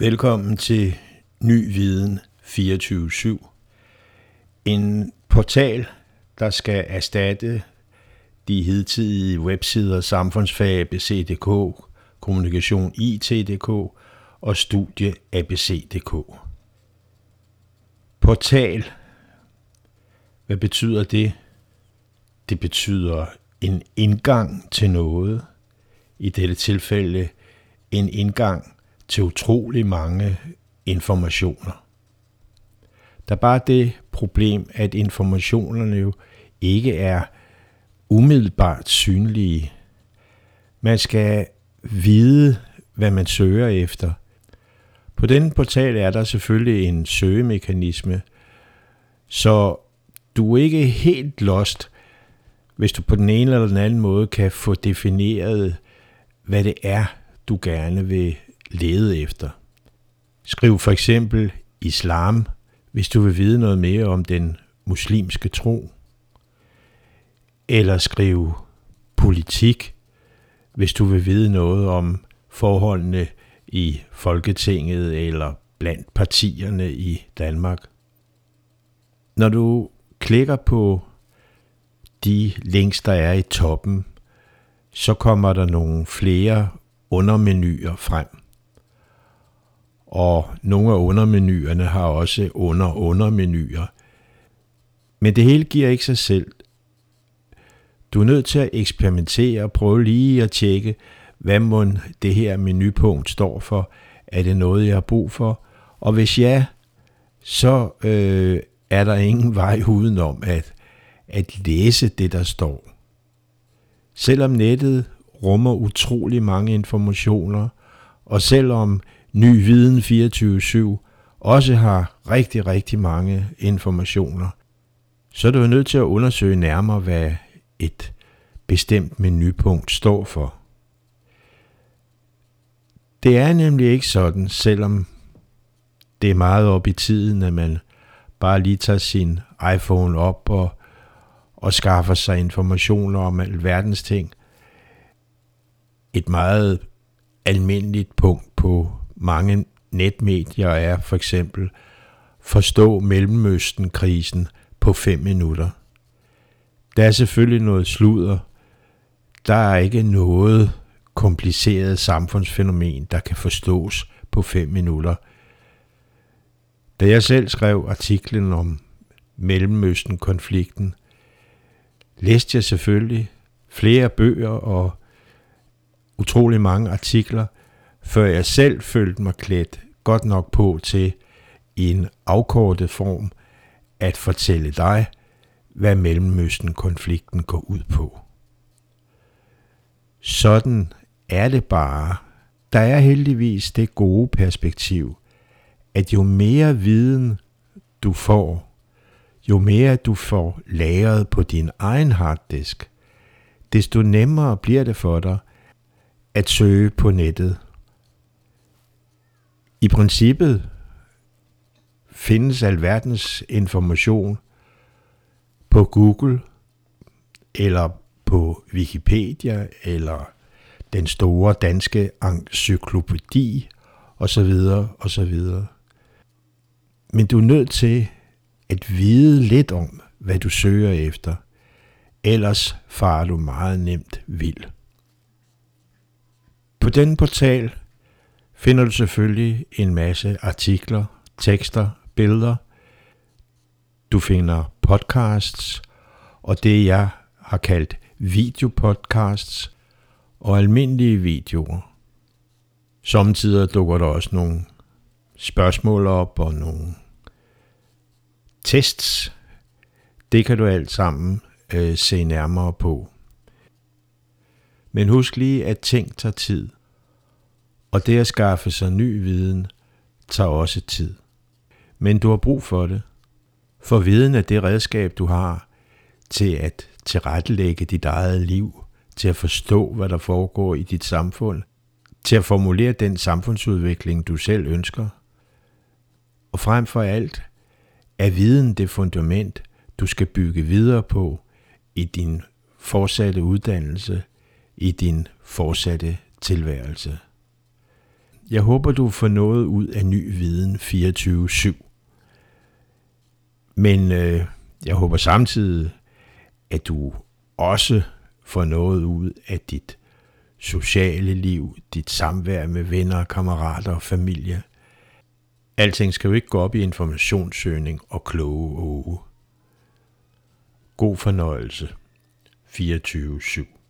Velkommen til Ny Viden 24/7. En portal, der skal erstatte de hidtidige websider Samfundsfag ABC.dk, Kommunikation IT.dk og Studie ABC.dk. Portal. Hvad betyder det? Det betyder en indgang til noget. I dette tilfælde en indgang til utrolig mange informationer. Der er bare det problem, at informationerne jo ikke er umiddelbart synlige. Man skal vide, hvad man søger efter. På denne portal er der selvfølgelig en søgemekanisme, så du er ikke helt lost, hvis du på den ene eller den anden måde kan få defineret, hvad det er, du gerne vil lede efter. Skriv for eksempel islam, hvis du vil vide noget mere om den muslimske tro. Eller skriv politik, hvis du vil vide noget om forholdene i Folketinget eller blandt partierne i Danmark. Når du klikker på de links, der er i toppen, så kommer der nogle flere undermenuer frem. Og nogle af undermenuerne har også undermenuer. Men det hele giver ikke sig selv. Du er nødt til at eksperimentere og prøve lige at tjekke, hvad mon det her menupunkt står for. Er det noget, jeg har brug for? Og hvis ja, så er der ingen vej udenom at læse det, der står. Selvom nettet rummer utrolig mange informationer, og selvom Ny Viden 24/7 også har rigtig, rigtig mange informationer, så er du nødt til at undersøge nærmere, hvad et bestemt menupunkt står for. Det er nemlig ikke sådan, selvom det er meget op i tiden, at man bare lige tager sin iPhone op og skaffer sig informationer om alverdens ting. Et meget almindeligt punkt på mange netmedier er for eksempel forstå Mellemøsten-krisen på 5 minutter. Der er selvfølgelig noget sludder. Der er ikke noget kompliceret samfundsfænomen, der kan forstås på 5 minutter. Da jeg selv skrev artiklen om Mellemøsten-konflikten, læste jeg selvfølgelig flere bøger og utrolig mange artikler, før jeg selv følte mig klædt godt nok på til i en afkortet form at fortælle dig, hvad Mellemøsten-konflikten går ud på. Sådan er det bare. Der er heldigvis det gode perspektiv, at jo mere viden du får, jo mere du får lagret på din egen harddisk, desto nemmere bliver det for dig at søge på nettet. I princippet findes alverdens information på Google eller på Wikipedia eller den store danske encyklopædi osv. osv. Men du er nødt til at vide lidt om, hvad du søger efter. Ellers farer du meget nemt vild. På denne portal finder du selvfølgelig en masse artikler, tekster, billeder. Du finder podcasts og det, jeg har kaldt videopodcasts og almindelige videoer. Sommetider dukker der også nogle spørgsmål op og nogle tests. Det kan du alt sammen se nærmere på. Men husk lige, at ting tager tid. Og det at skaffe sig ny viden tager også tid. Men du har brug for det. For viden er det redskab, du har til at tilrettelægge dit eget liv, til at forstå, hvad der foregår i dit samfund, til at formulere den samfundsudvikling, du selv ønsker. Og frem for alt er viden det fundament, du skal bygge videre på i din fortsatte uddannelse, i din fortsatte tilværelse. Jeg håber, du får noget ud af ny viden 24/7. Men jeg håber samtidig, at du også får noget ud af dit sociale liv, dit samvær med venner, kammerater og familie. Alting skal jo ikke gå op i informationssøgning og kloge åge. God fornøjelse 24/7.